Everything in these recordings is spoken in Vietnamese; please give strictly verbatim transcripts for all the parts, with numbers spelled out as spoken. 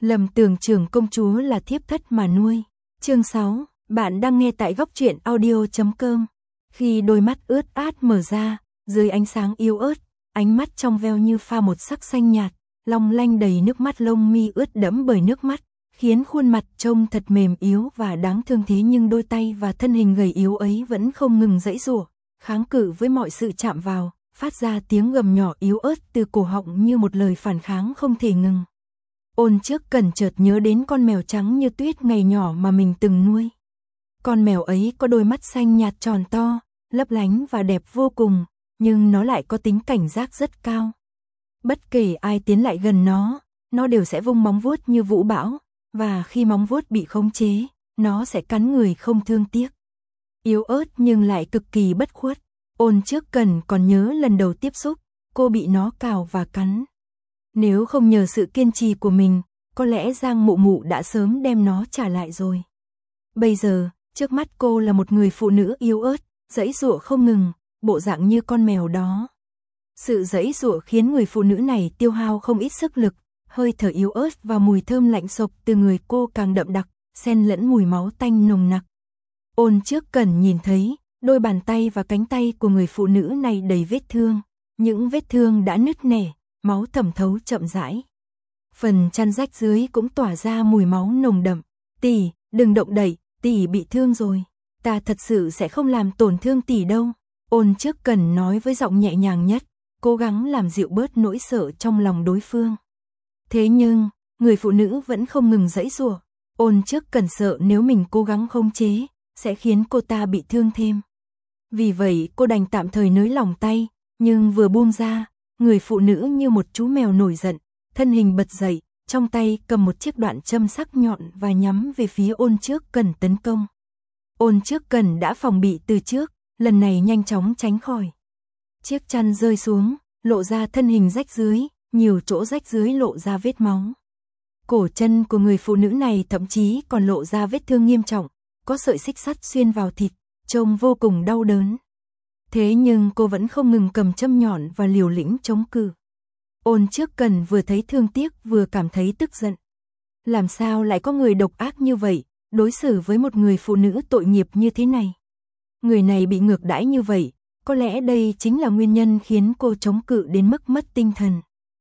Lầm tưởng trưởng công chúa là thiếp thất mà nuôi. Chương sáu, bạn đang nghe tại góc truyện audio chấm com. Khi đôi mắt ướt át mở ra, dưới ánh sáng yếu ớt, ánh mắt trong veo như pha một sắc xanh nhạt, long lanh đầy nước mắt, lông mi ướt đẫm bởi nước mắt, khiến khuôn mặt trông thật mềm yếu và đáng thương, thế nhưng đôi tay và thân hình gầy yếu ấy vẫn không ngừng giãy giụa, kháng cự với mọi sự chạm vào, phát ra tiếng gầm nhỏ yếu ớt từ cổ họng như một lời phản kháng không thể ngừng. Ôn Trước Cẩn chợt nhớ đến con mèo trắng như tuyết ngày nhỏ mà mình từng nuôi. Con mèo ấy có đôi mắt xanh nhạt tròn to, lấp lánh và đẹp vô cùng, nhưng nó lại có tính cảnh giác rất cao. Bất kể ai tiến lại gần nó, nó đều sẽ vung móng vuốt như vũ bão, và khi móng vuốt bị khống chế, nó sẽ cắn người không thương tiếc. Yếu ớt nhưng lại cực kỳ bất khuất. Ôn Trước Cẩn còn nhớ lần đầu tiếp xúc, cô bị nó cào và cắn. Nếu không nhờ sự kiên trì của mình, có lẽ Giang Mụ Mụ đã sớm đem nó trả lại rồi. Bây giờ, trước mắt cô là một người phụ nữ yếu ớt, giãy giụa không ngừng, bộ dạng như con mèo đó. Sự giãy giụa khiến người phụ nữ này tiêu hao không ít sức lực, hơi thở yếu ớt và mùi thơm lạnh xộc từ người cô càng đậm đặc, xen lẫn mùi máu tanh nồng nặc. Ôn Trước Cẩn nhìn thấy, đôi bàn tay và cánh tay của người phụ nữ này đầy vết thương, những vết thương đã nứt nẻ, máu thẩm thấu chậm rãi. Phần chăn rách dưới cũng tỏa ra mùi máu nồng đậm. "Tỷ, đừng động đậy, tỷ bị thương rồi. Ta thật sự sẽ không làm tổn thương tỷ đâu." Ôn Trước Cẩn nói với giọng nhẹ nhàng nhất, cố gắng làm dịu bớt nỗi sợ trong lòng đối phương. Thế nhưng, người phụ nữ vẫn không ngừng giãy giụa. Ôn Trước Cẩn sợ nếu mình cố gắng khống chế, sẽ khiến cô ta bị thương thêm. Vì vậy cô đành tạm thời nới lỏng tay, nhưng vừa buông ra, người phụ nữ như một chú mèo nổi giận, thân hình bật dậy, trong tay cầm một chiếc đoạn châm sắc nhọn và nhắm về phía Ôn Trước Cẩn tấn công. Ôn Trước Cẩn đã phòng bị từ trước, lần này nhanh chóng tránh khỏi. Chiếc chăn rơi xuống, lộ ra thân hình rách dưới, nhiều chỗ rách dưới lộ ra vết máu. Cổ chân của người phụ nữ này thậm chí còn lộ ra vết thương nghiêm trọng, có sợi xích sắt xuyên vào thịt, trông vô cùng đau đớn. Thế nhưng cô vẫn không ngừng cầm châm nhọn và liều lĩnh chống cự. Ôn Trước Cẩn vừa thấy thương tiếc vừa cảm thấy tức giận. Làm sao lại có người độc ác như vậy, đối xử với một người phụ nữ tội nghiệp như thế này? Người này bị ngược đãi như vậy, có lẽ đây chính là nguyên nhân khiến cô chống cự đến mức mất tinh thần.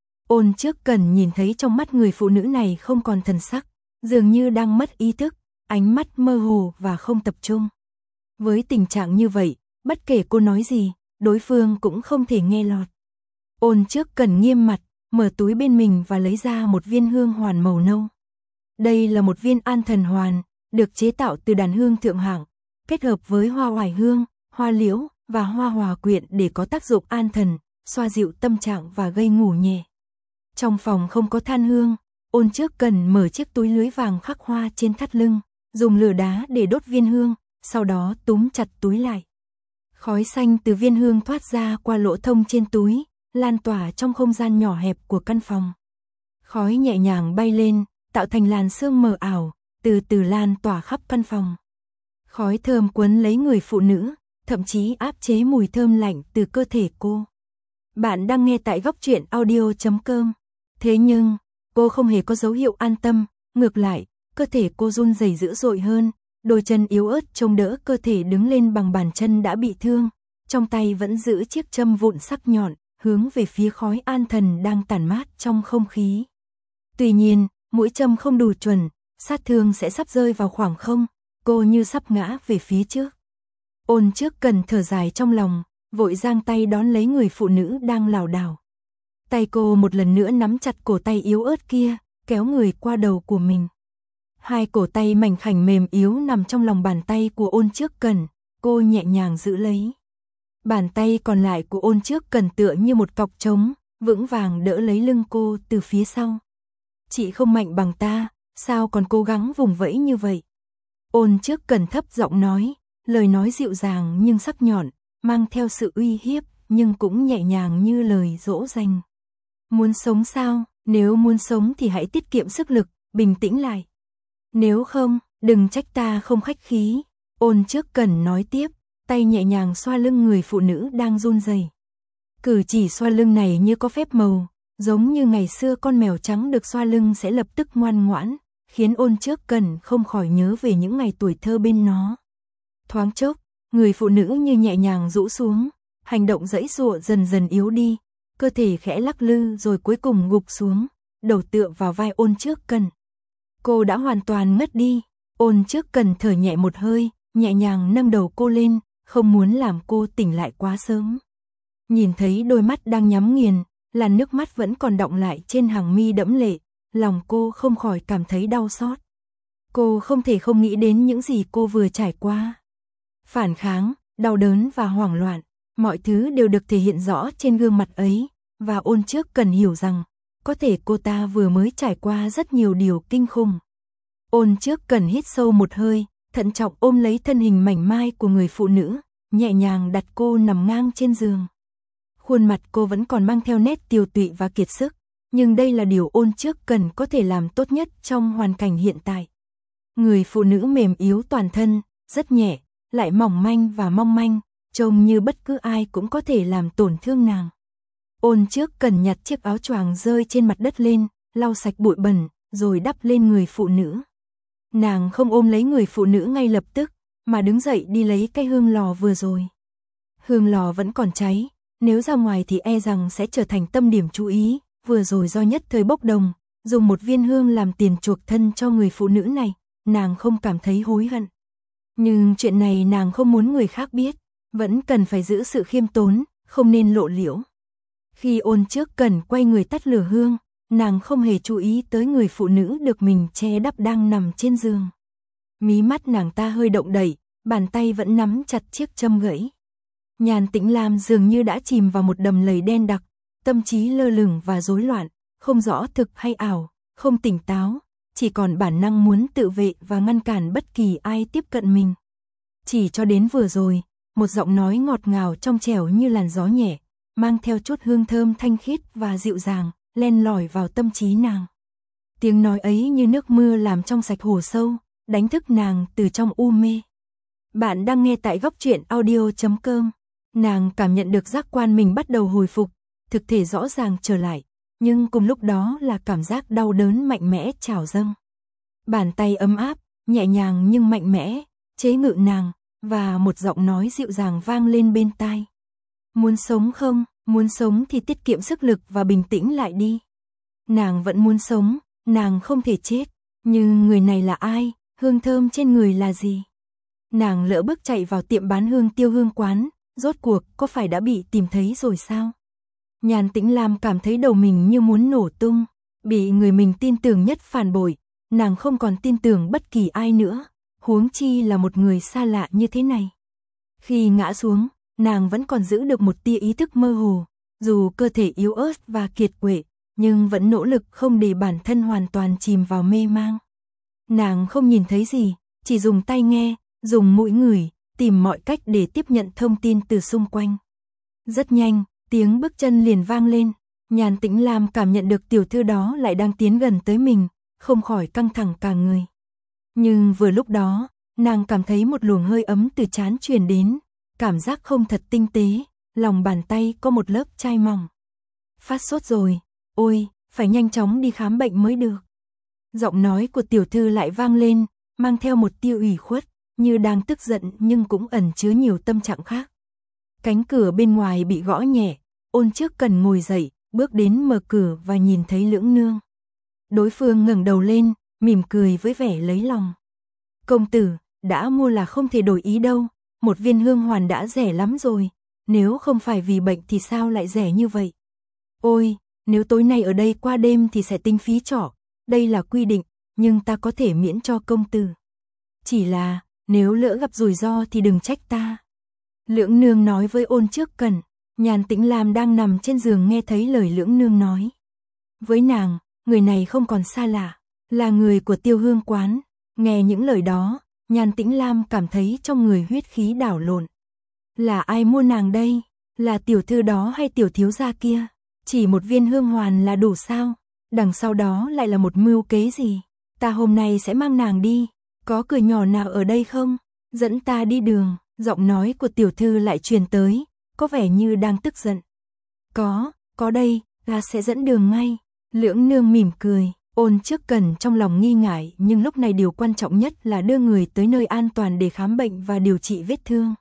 Ôn Trước Cẩn nhìn thấy trong mắt người phụ nữ này không còn thần sắc, dường như đang mất ý thức, ánh mắt mơ hồ và không tập trung. Với tình trạng như vậy, bất kể cô nói gì, đối phương cũng không thể nghe lọt. Ôn Trước Cẩn nghiêm mặt, mở túi bên mình và lấy ra một viên hương hoàn màu nâu. Đây là một viên an thần hoàn, được chế tạo từ đàn hương thượng hạng, kết hợp với hoa oải hương, hoa liễu và hoa hòa quyện để có tác dụng an thần, xoa dịu tâm trạng và gây ngủ nhẹ. Trong phòng không có than hương, Ôn Trước Cẩn mở chiếc túi lưới vàng khắc hoa trên thắt lưng, dùng lửa đá để đốt viên hương, sau đó túm chặt túi lại. Khói xanh từ viên hương thoát ra qua lỗ thông trên túi, lan tỏa trong không gian nhỏ hẹp của căn phòng. Khói nhẹ nhàng bay lên, tạo thành làn sương mờ ảo, từ từ lan tỏa khắp căn phòng. Khói thơm quấn lấy người phụ nữ, thậm chí áp chế mùi thơm lạnh từ cơ thể cô. Bạn đang nghe tại góc truyện audio chấm com. Thế nhưng, cô không hề có dấu hiệu an tâm, ngược lại, cơ thể cô run rẩy dữ dội hơn, đôi chân yếu ớt chống đỡ cơ thể đứng lên bằng bàn chân đã bị thương, trong tay vẫn giữ chiếc châm vụn sắc nhọn, hướng về phía khói an thần đang tản mát trong không khí. Tuy nhiên, mũi châm không đủ chuẩn, sát thương sẽ sắp rơi vào khoảng không, cô như sắp ngã về phía trước. Ôn Trước Cẩn thở dài trong lòng, vội giang tay đón lấy người phụ nữ đang lảo đảo. Tay cô một lần nữa nắm chặt cổ tay yếu ớt kia, kéo người qua đầu của mình. Hai cổ tay mảnh khảnh mềm yếu nằm trong lòng bàn tay của Ôn Trước Cẩn, cô nhẹ nhàng giữ lấy. Bàn tay còn lại của Ôn Trước Cẩn tựa như một cọc trống, vững vàng đỡ lấy lưng cô từ phía sau. "Chị không mạnh bằng ta, sao còn cố gắng vùng vẫy như vậy?" Ôn Trước Cẩn thấp giọng nói, lời nói dịu dàng nhưng sắc nhọn, mang theo sự uy hiếp, nhưng cũng nhẹ nhàng như lời dỗ dành. "Muốn sống sao? Nếu muốn sống thì hãy tiết kiệm sức lực, bình tĩnh lại. Nếu không, đừng trách ta không khách khí." Ôn Trước Cẩn nói tiếp, tay nhẹ nhàng xoa lưng người phụ nữ đang run rẩy. Cử chỉ xoa lưng này như có phép màu, Giống như ngày xưa con mèo trắng được xoa lưng sẽ lập tức ngoan ngoãn, khiến Ôn Trước Cần không khỏi nhớ về những ngày tuổi thơ bên nó. Thoáng chốc, người phụ nữ như nhẹ nhàng rũ xuống, hành động giãy giụa dần dần yếu đi, cơ thể khẽ lắc lư rồi cuối cùng gục xuống, đầu tựa vào vai Ôn Trước Cần. Cô đã hoàn toàn ngất đi. Ôn Trước Cần thở nhẹ một hơi, nhẹ nhàng nâng đầu cô lên, không muốn làm cô tỉnh lại quá sớm. Nhìn thấy đôi mắt đang nhắm nghiền, làn nước mắt vẫn còn đọng lại trên hàng mi đẫm lệ, lòng cô không khỏi cảm thấy đau xót. Cô không thể không nghĩ đến những gì cô vừa trải qua. Phản kháng, đau đớn và hoảng loạn, mọi thứ đều được thể hiện rõ trên gương mặt ấy, và Ôn Trước Cần hiểu rằng, có thể cô ta vừa mới trải qua rất nhiều điều kinh khủng. Ôn Trước Cần hít sâu một hơi, thận trọng ôm lấy thân hình mảnh mai của người phụ nữ, nhẹ nhàng đặt cô nằm ngang trên giường. Khuôn mặt cô vẫn còn mang theo nét tiều tụy và kiệt sức, nhưng đây là điều Ôn Trước Cần có thể làm tốt nhất trong hoàn cảnh hiện tại. Người phụ nữ mềm yếu toàn thân, rất nhẹ, lại mỏng manh và mong manh, trông như bất cứ ai cũng có thể làm tổn thương nàng. Ôn Trước Cần nhặt chiếc áo choàng rơi trên mặt đất lên, lau sạch bụi bẩn, rồi đắp lên người phụ nữ. Nàng không ôm lấy người phụ nữ ngay lập tức, mà đứng dậy đi lấy cái hương lò vừa rồi. Hương lò vẫn còn cháy, nếu ra ngoài thì e rằng sẽ trở thành tâm điểm chú ý, vừa rồi do nhất thời bốc đồng, dùng một viên hương làm tiền chuộc thân cho người phụ nữ này, nàng không cảm thấy hối hận. Nhưng chuyện này nàng không muốn người khác biết, vẫn cần phải giữ sự khiêm tốn, không nên lộ liễu. Khi Ôn Trước Cần quay người tắt lửa hương, nàng không hề chú ý tới người phụ nữ được mình che đắp đang nằm trên giường. Mí mắt nàng ta hơi động đậy, bàn tay vẫn nắm chặt chiếc châm gãy. Nhàn Tĩnh Lam dường như đã chìm vào một đầm lầy đen đặc, tâm trí lơ lửng và rối loạn, không rõ thực hay ảo, không tỉnh táo, chỉ còn bản năng muốn tự vệ và ngăn cản bất kỳ ai tiếp cận mình. Chỉ cho đến vừa rồi, một giọng nói ngọt ngào trong trẻo như làn gió nhẹ, mang theo chút hương thơm thanh khiết và dịu dàng, len lỏi vào tâm trí nàng. Tiếng nói ấy như nước mưa làm trong sạch hồ sâu, đánh thức nàng từ trong u mê. Bạn đang nghe tại góc truyện audio chấm com. Nàng cảm nhận được giác quan mình bắt đầu hồi phục, thực thể rõ ràng trở lại, nhưng cùng lúc đó là cảm giác đau đớn mạnh mẽ trào dâng. Bàn tay ấm áp, nhẹ nhàng nhưng mạnh mẽ, chế ngự nàng, và một giọng nói dịu dàng vang lên bên tai. Muốn sống không? Muốn sống thì tiết kiệm sức lực và bình tĩnh lại đi. Nàng vẫn muốn sống, nàng không thể chết, nhưng người này là ai, hương thơm trên người là gì? Nàng lỡ bước chạy vào tiệm bán hương Tiêu Hương quán, rốt cuộc có phải đã bị tìm thấy rồi sao? Nhàn Tĩnh Lam cảm thấy đầu mình như muốn nổ tung, bị người mình tin tưởng nhất phản bội, nàng không còn tin tưởng bất kỳ ai nữa, huống chi là một người xa lạ như thế này. Khi ngã xuống, nàng vẫn còn giữ được một tia ý thức mơ hồ, dù cơ thể yếu ớt và kiệt quệ, nhưng vẫn nỗ lực không để bản thân hoàn toàn chìm vào mê mang. Nàng không nhìn thấy gì, chỉ dùng tai nghe, dùng mũi ngửi, tìm mọi cách để tiếp nhận thông tin từ xung quanh. Rất nhanh, tiếng bước chân liền vang lên, Nhàn Tĩnh Lam cảm nhận được tiểu thư đó lại đang tiến gần tới mình, không khỏi căng thẳng cả người. Nhưng vừa lúc đó, nàng cảm thấy một luồng hơi ấm từ trán truyền đến, cảm giác không thật tinh tế, lòng bàn tay có một lớp chai mỏng. Phát sốt rồi, ôi, phải nhanh chóng đi khám bệnh mới được. Giọng nói của tiểu thư lại vang lên, mang theo một tia ủy khuất, như đang tức giận nhưng cũng ẩn chứa nhiều tâm trạng khác. Cánh cửa bên ngoài bị gõ nhẹ, Ôn Trước Cần ngồi dậy, bước đến mở cửa và nhìn thấy Lưỡng Nương. Đối phương ngẩng đầu lên, mỉm cười với vẻ lấy lòng. Công tử, đã mua là không thể đổi ý đâu, một viên hương hoàn đã rẻ lắm rồi, nếu không phải vì bệnh thì sao lại rẻ như vậy? Ôi, nếu tối nay ở đây qua đêm thì sẽ tính phí trọ, đây là quy định, nhưng ta có thể miễn cho công tử. Chỉ là, nếu lỡ gặp rủi ro thì đừng trách ta. Lưỡng Nương nói với Ôn Trước Cần. Nhàn Tĩnh Lam đang nằm trên giường nghe thấy lời Lưỡng Nương nói. Với nàng, người này không còn xa lạ, là người của Tiêu Hương quán. Nghe những lời đó, Nhàn Tĩnh Lam cảm thấy trong người huyết khí đảo lộn. Là ai mua nàng đây? Là tiểu thư đó hay tiểu thiếu gia kia? Chỉ một viên hương hoàn là đủ sao? Đằng sau đó lại là một mưu kế gì? Ta hôm nay sẽ mang nàng đi. Có cửa nhỏ nào ở đây không? Dẫn ta đi đường. Giọng nói của tiểu thư lại truyền tới, có vẻ như đang tức giận. Có, có đây, ta sẽ dẫn đường ngay. Lưỡng nương mỉm cười, Ôn Trước Cần trong lòng nghi ngại, nhưng lúc này điều quan trọng nhất là đưa người tới nơi an toàn để khám bệnh và điều trị vết thương.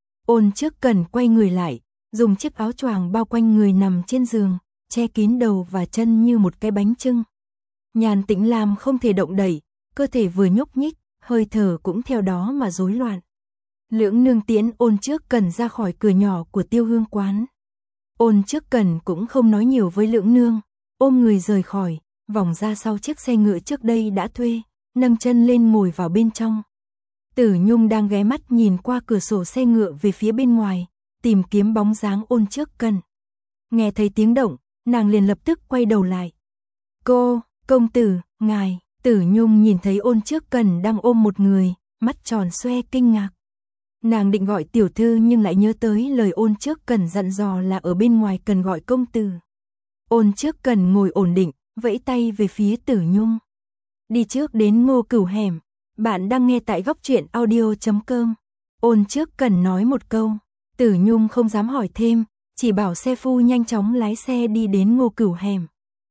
Ôn Trước Cần quay người lại, dùng chiếc áo choàng bao quanh người nằm trên giường, che kín đầu và chân như một cái bánh chưng. Nhan Tĩnh Lam không thể động đậy, cơ thể vừa nhúc nhích, hơi thở cũng theo đó mà rối loạn. Lưỡng nương tiễn Ôn Trước Cần ra khỏi cửa nhỏ của Tiêu Hương quán. Ôn Trước Cần cũng không nói nhiều với Lưỡng nương, ôm người rời khỏi, vòng ra sau chiếc xe ngựa trước đây đã thuê, nâng chân lên ngồi vào bên trong. Tử Nhung đang ghé mắt nhìn qua cửa sổ xe ngựa về phía bên ngoài, tìm kiếm bóng dáng Ôn Trước Cần. Nghe thấy tiếng động, nàng liền lập tức quay đầu lại. Cô, công tử, ngài. Tử Nhung nhìn thấy Ôn Trước Cần đang ôm một người, mắt tròn xoe kinh ngạc. Nàng định gọi tiểu thư nhưng lại nhớ tới lời Ôn Trước Cần dặn dò là ở bên ngoài cần gọi công tử. Ôn Trước Cần ngồi ổn định, vẫy tay về phía Tử Nhung. Đi trước đến Ngô Cửu hẻm. Bạn đang nghe tại góc truyện audio chấm com. Ôn Trước Cần nói một câu, Tử Nhung không dám hỏi thêm, chỉ bảo xe phu nhanh chóng lái xe đi đến Ngô Cửu hẻm.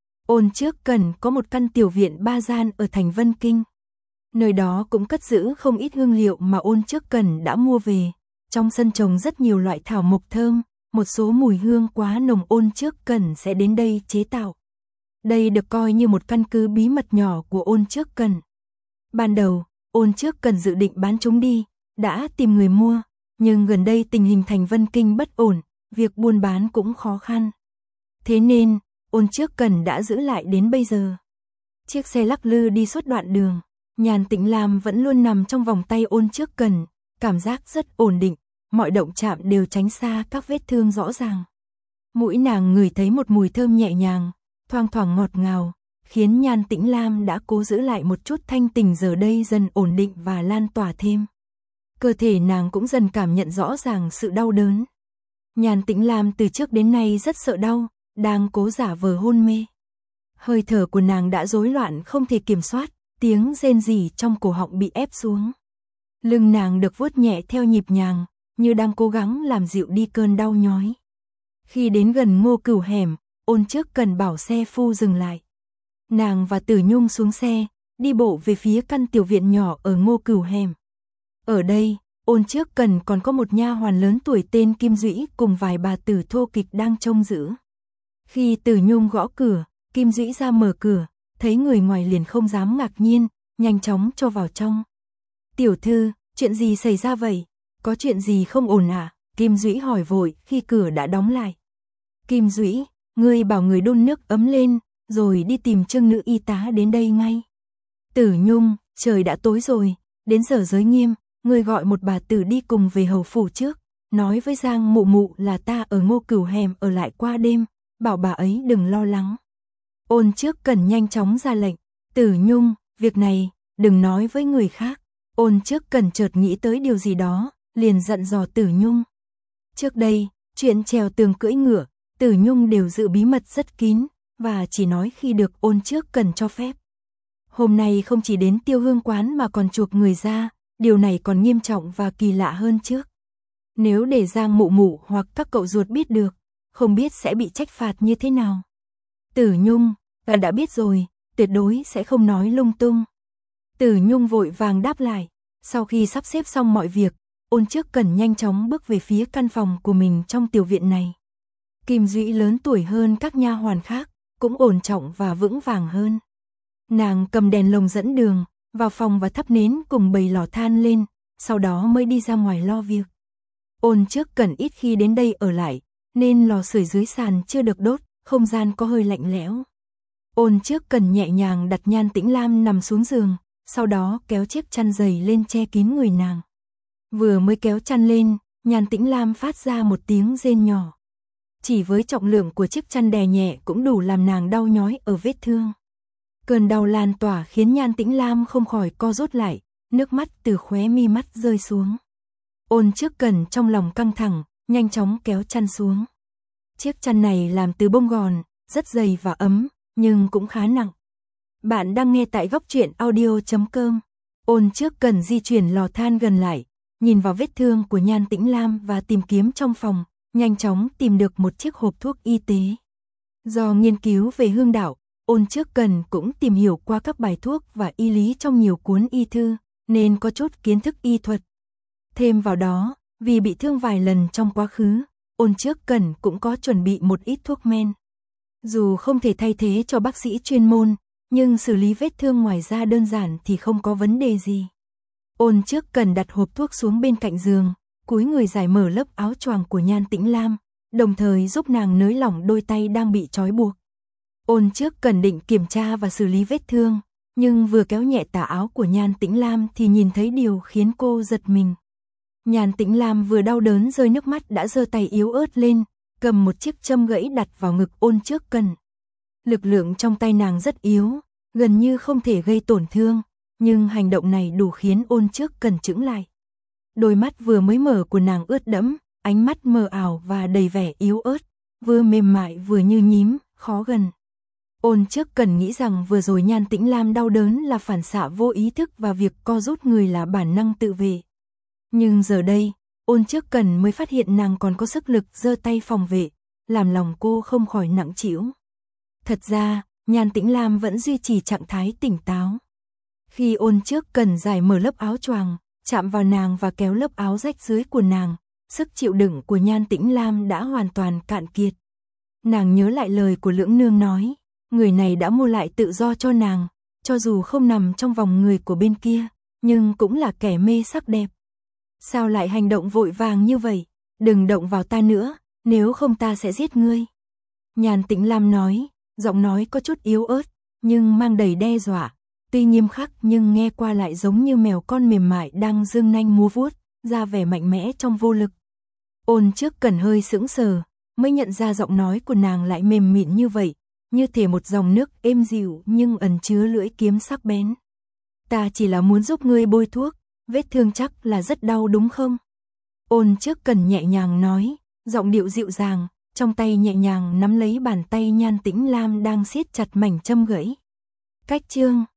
Ôn Trước Cần có một căn tiểu viện ba gian ở thành Vân Kinh. Nơi đó cũng cất giữ không ít hương liệu mà Ôn Trước Cần đã mua về. Trong sân trồng rất nhiều loại thảo mộc thơm, một số mùi hương quá nồng Ôn Trước Cần sẽ đến đây chế tạo. Đây được coi như một căn cứ bí mật nhỏ của Ôn Trước Cần. Ban đầu, Ôn Trước Cần dự định bán chúng đi, đã tìm người mua, nhưng gần đây tình hình thành Vân Kinh bất ổn, việc buôn bán cũng khó khăn. Thế nên, Ôn Trước Cần đã giữ lại đến bây giờ. Chiếc xe lắc lư đi suốt đoạn đường, Nhan Tĩnh Lam vẫn luôn nằm trong vòng tay Ôn Trước Cần, cảm giác rất ổn định, mọi động chạm đều tránh xa các vết thương rõ ràng. Mũi nàng ngửi thấy một mùi thơm nhẹ nhàng, thoang thoảng ngọt ngào, khiến Nhan Tĩnh Lam đã cố giữ lại một chút thanh tình giờ đây dần ổn định và lan tỏa thêm. Cơ thể nàng cũng dần cảm nhận rõ ràng sự đau đớn. Nhan Tĩnh Lam từ trước đến nay rất sợ đau, đang cố giả vờ hôn mê. Hơi thở của nàng đã rối loạn không thể kiểm soát, tiếng rên rỉ trong cổ họng bị ép xuống. Lưng nàng được vuốt nhẹ theo nhịp nhàng, như đang cố gắng làm dịu đi cơn đau nhói. Khi đến gần Ngô Cửu hẻm, Ôn Trước Cần bảo xe phu dừng lại. Nàng và Tử Nhung xuống xe, đi bộ về phía căn tiểu viện nhỏ ở Ngô Cửu hẻm. Ở đây, Ôn Trước Cần còn có một nha hoàn lớn tuổi tên Kim Dũy cùng vài bà tử thô kịch đang trông giữ. Khi Tử Nhung gõ cửa, Kim Dũy ra mở cửa, thấy người ngoài liền không dám ngạc nhiên, nhanh chóng cho vào trong. Tiểu thư, chuyện gì xảy ra vậy? Có chuyện gì không ổn à? Kim Dũy hỏi vội khi cửa đã đóng lại. Kim Dũy, ngươi bảo người đun nước ấm lên, rồi đi tìm Trương nữ y tá đến đây ngay. Tử Nhung, trời đã tối rồi, đến giờ giới nghiêm, ngươi gọi một bà tử đi cùng về hầu phủ trước, nói với Giang mụ mụ là ta ở Ngô Cửu hẻm ở lại qua đêm, bảo bà ấy đừng lo lắng. Ôn Trước Cần nhanh chóng ra lệnh, Tử Nhung, việc này, đừng nói với người khác. Ôn Trước Cần chợt nghĩ tới điều gì đó, liền dặn dò Tử Nhung. Trước đây, chuyện trèo tường cưỡi ngựa, Tử Nhung đều giữ bí mật rất kín, và chỉ nói khi được Ôn Trước Cần cho phép. Hôm nay không chỉ đến Tiêu Hương quán mà còn chuộc người ra, điều này còn nghiêm trọng và kỳ lạ hơn trước. Nếu để Giang mụ mụ hoặc các cậu ruột biết được, không biết sẽ bị trách phạt như thế nào. Tử Nhung, ta đã biết rồi, tuyệt đối sẽ không nói lung tung. Tử Nhung vội vàng đáp lại, sau khi sắp xếp xong mọi việc, Ôn Trước Cần nhanh chóng bước về phía căn phòng của mình trong tiểu viện này. Kim Dũy lớn tuổi hơn các nha hoàn khác, cũng ổn trọng và vững vàng hơn. Nàng cầm đèn lồng dẫn đường, vào phòng và thắp nến cùng bày lò than lên, sau đó mới đi ra ngoài lo việc. Ôn Trước Cần ít khi đến đây ở lại, nên lò sưởi dưới sàn chưa được đốt, không gian có hơi lạnh lẽo. Ôn Trước Cần nhẹ nhàng đặt Nhan Tĩnh Lam nằm xuống giường, sau đó kéo chiếc chăn dày lên che kín người nàng. Vừa mới kéo chăn lên, Nhan Tĩnh Lam phát ra một tiếng rên nhỏ. Chỉ với trọng lượng của chiếc chăn đè nhẹ cũng đủ làm nàng đau nhói ở vết thương. Cơn đau lan tỏa khiến Nhan Tĩnh Lam không khỏi co rút lại, nước mắt từ khóe mi mắt rơi xuống. Ôn Trước Cần trong lòng căng thẳng, nhanh chóng kéo chăn xuống. Chiếc chăn này làm từ bông gòn, rất dày và ấm, nhưng cũng khá nặng. Bạn đang nghe tại góc truyện audio chấm com. Ôn Trước Cần di chuyển lò than gần lại, nhìn vào vết thương của Nhan Tĩnh Lam và tìm kiếm trong phòng, nhanh chóng tìm được một chiếc hộp thuốc y tế. Do nghiên cứu về hương đạo, Ôn Trước Cần cũng tìm hiểu qua các bài thuốc và y lý trong nhiều cuốn y thư, nên có chút kiến thức y thuật. Thêm vào đó, vì bị thương vài lần trong quá khứ, Ôn Trước Cần cũng có chuẩn bị một ít thuốc men. Dù không thể thay thế cho bác sĩ chuyên môn, nhưng xử lý vết thương ngoài da đơn giản thì không có vấn đề gì. Ôn Trước Cần đặt hộp thuốc xuống bên cạnh giường, cúi người giải mở lớp áo choàng của Nhan Tĩnh Lam, đồng thời giúp nàng nới lỏng đôi tay đang bị trói buộc. Ôn Trước Cần định kiểm tra và xử lý vết thương, nhưng vừa kéo nhẹ tà áo của Nhan Tĩnh Lam thì nhìn thấy điều khiến cô giật mình. Nhan Tĩnh Lam vừa đau đớn rơi nước mắt đã giơ tay yếu ớt lên, cầm một chiếc châm gãy đặt vào ngực Ôn Trước Cần. Lực lượng trong tay nàng rất yếu, gần như không thể gây tổn thương, nhưng hành động này đủ khiến Ôn Trước Cần chững lại. Đôi mắt vừa mới mở của nàng ướt đẫm, ánh mắt mờ ảo và đầy vẻ yếu ớt, vừa mềm mại vừa như nhím, khó gần. Ôn Trước Cần nghĩ rằng vừa rồi Nhan Tĩnh Lam đau đớn là phản xạ vô ý thức và việc co rút người là bản năng tự vệ. Nhưng giờ đây, Ôn Trước Cần mới phát hiện nàng còn có sức lực giơ tay phòng vệ, làm lòng cô không khỏi nặng trĩu. Thật ra, Nhan Tĩnh Lam vẫn duy trì trạng thái tỉnh táo. Khi Ôn Trước Cần giải mở lớp áo choàng, chạm vào nàng và kéo lớp áo rách dưới của nàng, sức chịu đựng của Nhan Tĩnh Lam đã hoàn toàn cạn kiệt. Nàng nhớ lại lời của Lưỡng Nương nói, người này đã mua lại tự do cho nàng, cho dù không nằm trong vòng người của bên kia, nhưng cũng là kẻ mê sắc đẹp. Sao lại hành động vội vàng như vậy? Đừng động vào ta nữa, nếu không ta sẽ giết ngươi. Nhan Tĩnh Lam nói, giọng nói có chút yếu ớt, nhưng mang đầy đe dọa. Tuy nghiêm khắc nhưng nghe qua lại giống như mèo con mềm mại đang giương nanh múa vuốt, ra vẻ mạnh mẽ trong vô lực. Ôn Trước Cần hơi sững sờ, mới nhận ra giọng nói của nàng lại mềm mịn như vậy, như thể một dòng nước êm dịu nhưng ẩn chứa lưỡi kiếm sắc bén. Ta chỉ là muốn giúp ngươi bôi thuốc, vết thương chắc là rất đau đúng không? Ôn Trước Cần nhẹ nhàng nói, giọng điệu dịu dàng, trong tay nhẹ nhàng nắm lấy bàn tay Nhan Tĩnh Lam đang siết chặt mảnh châm gãy. Cách chương